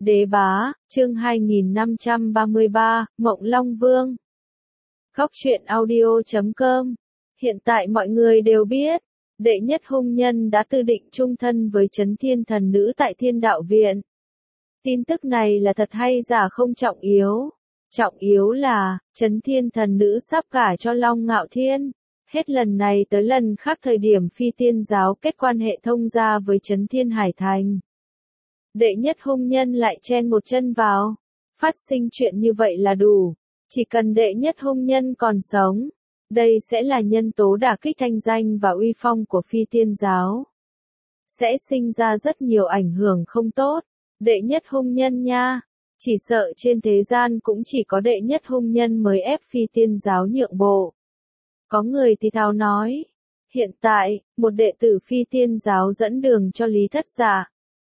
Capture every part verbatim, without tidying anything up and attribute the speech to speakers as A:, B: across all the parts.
A: Đế bá, chương hai nghìn năm trăm ba mươi ba, Mộng Long Vương. Góc truyện audio chấm com. Hiện tại mọi người đều biết, đệ nhất hung nhân đã tư định chung thân với Chấn Thiên Thần Nữ tại Thiên Đạo Viện. Tin tức này là thật hay giả không trọng yếu. Trọng yếu là, Chấn Thiên Thần Nữ sắp gả cho Long Ngạo Thiên. Hết lần này tới lần khác thời điểm Phi Tiên Giáo kết quan hệ thông gia với Chấn Thiên Hải Thành. Đệ nhất hung nhân lại chen một chân vào. Phát sinh chuyện như vậy là đủ. Chỉ cần đệ nhất hung nhân còn sống, đây sẽ là nhân tố đả kích thanh danh và uy phong của Phi Tiên Giáo. Sẽ sinh ra rất nhiều ảnh hưởng không tốt. Đệ nhất hung nhân nha. Chỉ sợ trên thế gian cũng chỉ có đệ nhất hung nhân mới ép Phi Tiên Giáo nhượng bộ. Có người thì thào nói. Hiện tại, một đệ tử Phi Tiên Giáo dẫn đường cho Lý Thất Dạ.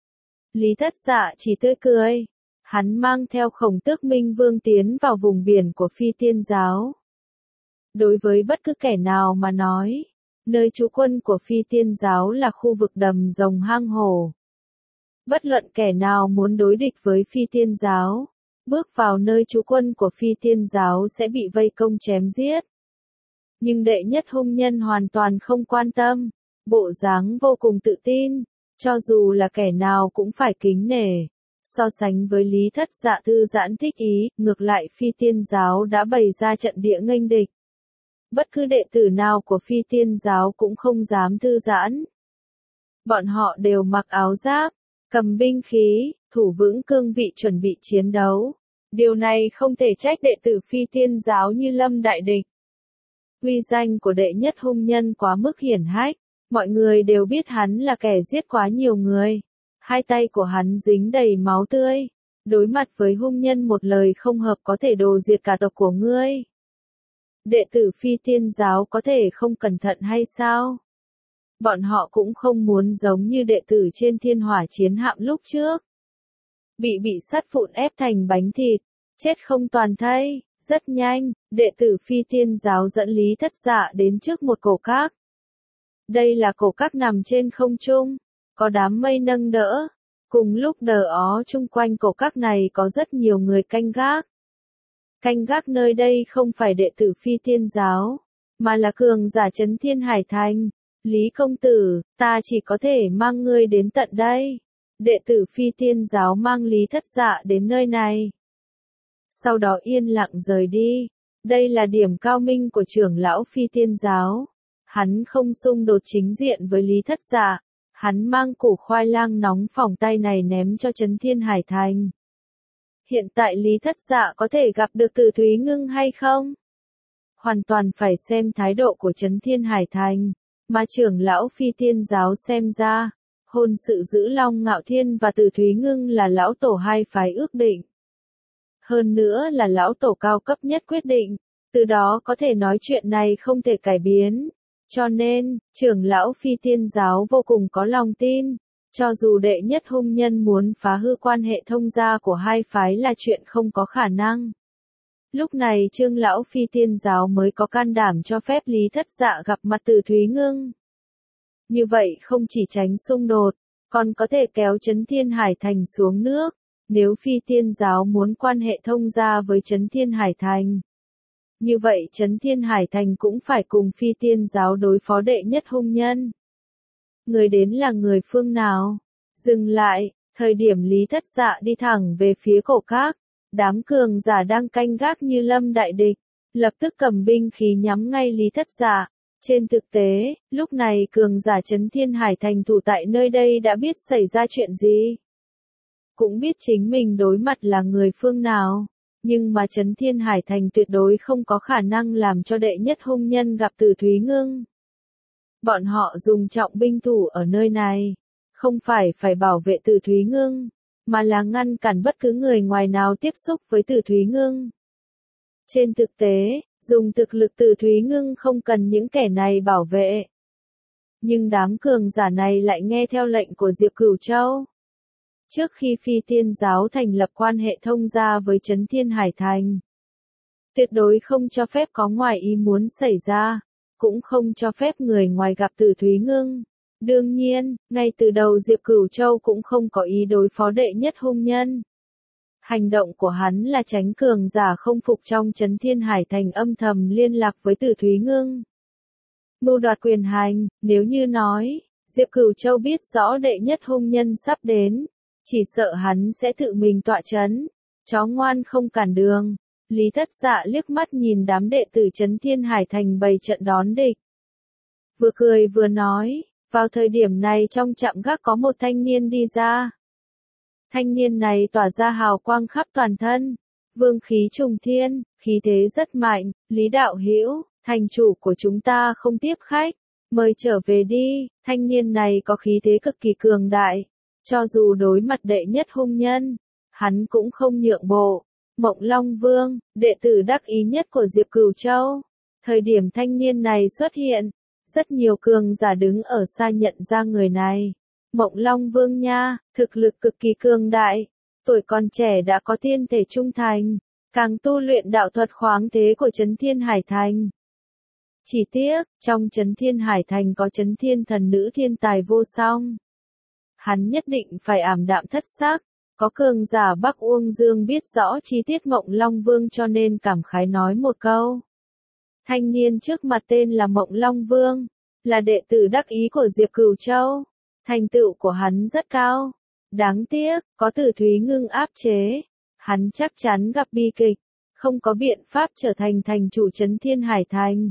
A: Lý Thất Dạ chỉ tươi cười. Hắn mang theo Khổng Tước Minh Vương tiến vào vùng biển của Phi Tiên Giáo. Đối với bất cứ kẻ nào mà nói, nơi trú quân của Phi Tiên Giáo là khu vực đầm rồng hang hổ. Bất luận kẻ nào muốn đối địch với Phi Tiên Giáo, bước vào nơi trú quân của Phi Tiên Giáo sẽ bị vây công chém giết. Nhưng đệ nhất hung nhân hoàn toàn không quan tâm, bộ dáng vô cùng tự tin. Cho dù là kẻ nào cũng phải kính nể. So sánh với Lý Thất Dạ thư giãn thích ý, ngược lại Phi Tiên Giáo đã bày ra trận địa nghênh địch. Bất cứ đệ tử nào của Phi Tiên Giáo cũng không dám thư giãn. Bọn họ đều mặc áo giáp, cầm binh khí, thủ vững cương vị chuẩn bị chiến đấu. Điều này không thể trách đệ tử Phi Tiên Giáo như Lâm đại địch. Uy danh của đệ nhất hung nhân quá mức hiển hách. Mọi người đều biết hắn là kẻ giết quá nhiều người. Hai tay của hắn dính đầy máu tươi. Đối mặt với hung nhân một lời không hợp có thể đồ diệt cả tộc của ngươi. Đệ tử Phi Tiên Giáo có thể không cẩn thận hay sao? Bọn họ cũng không muốn giống như đệ tử trên Thiên Hỏa Chiến Hạm lúc trước. Bị bị sắt vụn ép thành bánh thịt. Chết không toàn thây. Rất nhanh, đệ tử Phi Tiên Giáo dẫn Lý Thất Dạ đến trước một cổ các. Đây là cổ các nằm trên không trung, có đám mây nâng đỡ. Cùng lúc đờ ó chung quanh cổ các này có rất nhiều người canh gác. Canh gác nơi đây không phải đệ tử Phi Tiên Giáo, mà là cường giả Chấn Thiên Hải Thành. Lý công tử, ta chỉ có thể mang ngươi đến tận đây. Đệ tử Phi Tiên Giáo mang Lý Thất Dạ đến nơi này. Sau đó yên lặng rời đi. Đây là điểm cao minh của trưởng lão Phi Tiên Giáo. Hắn không xung đột chính diện với Lý Thất Dạ. Hắn mang củ khoai lang nóng phỏng tay này ném cho Chấn Thiên Hải Thành. Hiện tại Lý Thất Dạ có thể gặp được Từ Thúy Ngưng hay không? Hoàn toàn phải xem thái độ của Chấn Thiên Hải Thành. Mà trưởng lão Phi Tiên Giáo xem ra, hôn sự giữ Long Ngạo Thiên và Từ Thúy Ngưng là lão tổ hai phái ước định. Hơn nữa là lão tổ cao cấp nhất quyết định. Từ đó có thể nói chuyện này không thể cải biến. Cho nên, trưởng lão Phi Tiên Giáo vô cùng có lòng tin, cho dù đệ nhất hung nhân muốn phá hư quan hệ thông gia của hai phái là chuyện không có khả năng. Lúc này trưởng lão Phi Tiên Giáo mới có can đảm cho phép Lý Thất Dạ gặp mặt Từ Thúy Ngưng. Như vậy không chỉ tránh xung đột, còn có thể kéo Chấn Thiên Hải Thành xuống nước, nếu Phi Tiên Giáo muốn quan hệ thông gia với Chấn Thiên Hải Thành. Như vậy Chấn Thiên Hải Thành cũng phải cùng Phi Tiên Giáo đối phó đệ nhất hung nhân. Người đến là người phương nào? Dừng lại, thời điểm Lý Thất Dạ đi thẳng về phía cổ các, đám cường giả đang canh gác như Lâm đại địch, lập tức cầm binh khí nhắm ngay Lý Thất Dạ. Trên thực tế, lúc này cường giả Chấn Thiên Hải Thành thủ tại nơi đây đã biết xảy ra chuyện gì. Cũng biết chính mình đối mặt là người phương nào. Nhưng mà Chấn Thiên Hải Thành tuyệt đối không có khả năng làm cho đệ nhất hung nhân gặp Từ Thúy Ngưng. Bọn họ dùng trọng binh thủ ở nơi này, không phải phải bảo vệ Từ Thúy Ngưng, mà là ngăn cản bất cứ người ngoài nào tiếp xúc với Từ Thúy Ngưng. Trên thực tế, dùng thực lực Từ Thúy Ngưng không cần những kẻ này bảo vệ. Nhưng đám cường giả này lại nghe theo lệnh của Diệp Cửu Châu. Trước khi Phi Tiên Giáo thành lập quan hệ thông gia với Chấn Thiên Hải Thành, tuyệt đối không cho phép có ngoài ý muốn xảy ra, cũng không cho phép người ngoài gặp Từ Thúy Ngưng. Đương nhiên, ngay từ đầu Diệp Cửu Châu cũng không có ý đối phó đệ nhất hung nhân. Hành động của hắn là tránh cường giả không phục trong Chấn Thiên Hải Thành âm thầm liên lạc với Từ Thúy Ngưng. Mưu đoạt quyền hành, nếu như nói, Diệp Cửu Châu biết rõ đệ nhất hung nhân sắp đến, chỉ sợ hắn sẽ tự mình tọa chấn, chó ngoan không cản đường. Lý Thất Dạ liếc mắt nhìn đám đệ tử Chấn Thiên Hải Thành bày trận đón địch. Vừa cười vừa nói, vào thời điểm này trong trạm gác có một thanh niên đi ra. Thanh niên này tỏa ra hào quang khắp toàn thân, vương khí trùng thiên, khí thế rất mạnh. Lý đạo hữu, thành chủ của chúng ta không tiếp khách, mời trở về đi. Thanh niên này có khí thế cực kỳ cường đại, cho dù đối mặt đệ nhất hung nhân, hắn cũng không nhượng bộ. Mộng Long Vương, đệ tử đắc ý nhất của Diệp Cửu Châu. Thời điểm thanh niên này xuất hiện, rất nhiều cường giả đứng ở xa nhận ra người này. Mộng Long Vương nha, thực lực cực kỳ cường đại, tuổi còn trẻ đã có tiên thể trung thành, càng tu luyện đạo thuật khoáng thế của Chấn Thiên Hải Thành. Chỉ tiếc, trong Chấn Thiên Hải Thành có Chấn Thiên thần nữ thiên tài vô song. Hắn nhất định phải ảm đạm thất sắc. Có cường giả Bắc Uông Dương biết rõ chi tiết Mộng Long Vương cho nên cảm khái nói một câu. Thanh niên trước mặt tên là Mộng Long Vương, là đệ tử đắc ý của Diệp Cửu Châu. Thành tựu của hắn rất cao. Đáng tiếc, có Từ Thúy Ngưng áp chế. Hắn chắc chắn gặp bi kịch, không có biện pháp trở thành thành chủ Chấn Thiên Hải Thành.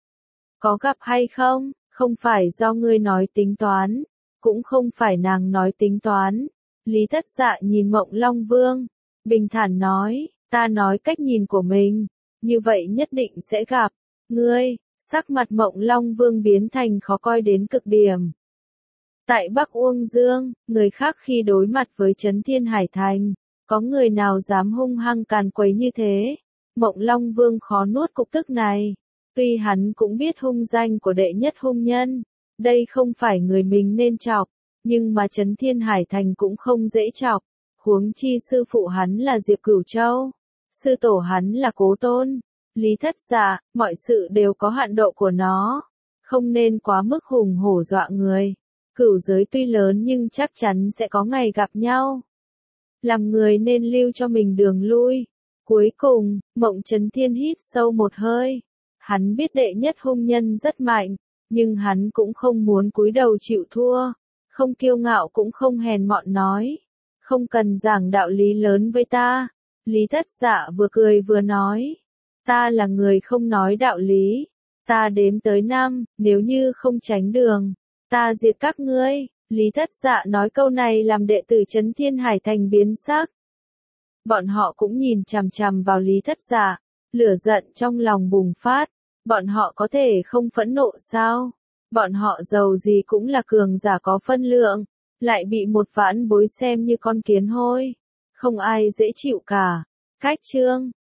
A: Có gặp hay không, không phải do ngươi nói tính toán, cũng không phải nàng nói tính toán. Lý Thất Dạ nhìn Mộng Long Vương, bình thản nói, ta nói cách nhìn của mình, như vậy nhất định sẽ gặp. Ngươi, sắc mặt Mộng Long Vương biến thành khó coi đến cực điểm. Tại Bắc Uông Dương, người khác khi đối mặt với Chấn Thiên Hải Thành, có người nào dám hung hăng càn quấy như thế? Mộng Long Vương khó nuốt cục tức này. Tuy hắn cũng biết hung danh của đệ nhất hung nhân, đây không phải người mình nên chọc, nhưng mà Chấn Thiên Hải Thành cũng không dễ chọc. Huống chi sư phụ hắn là Diệp Cửu Châu, sư tổ hắn là Cố Tôn. Lý Thất Dạ, mọi sự đều có hạn độ của nó, không nên quá mức hùng hổ dọa người. Cửu giới tuy lớn nhưng chắc chắn sẽ có ngày gặp nhau. Làm người nên lưu cho mình đường lui. Cuối cùng, Mộng Chấn Thiên hít sâu một hơi. Hắn biết đệ nhất hung nhân rất mạnh, nhưng hắn cũng không muốn cúi đầu chịu thua. Không kiêu ngạo cũng không hèn mọn nói. Không cần giảng đạo lý lớn với ta. Lý Thất Dạ vừa cười vừa nói. Ta là người không nói đạo lý. Ta đếm tới năm, nếu như không tránh đường, ta diệt các ngươi. Lý Thất Dạ nói câu này làm đệ tử Chấn Thiên Hải Thành biến sắc. Bọn họ cũng nhìn chằm chằm vào Lý Thất Dạ, lửa giận trong lòng bùng phát. Bọn họ có thể không phẫn nộ sao? Bọn họ giàu gì cũng là cường giả có phân lượng, lại bị một vãn bối xem như con kiến hôi. Không ai dễ chịu cả. Cách chương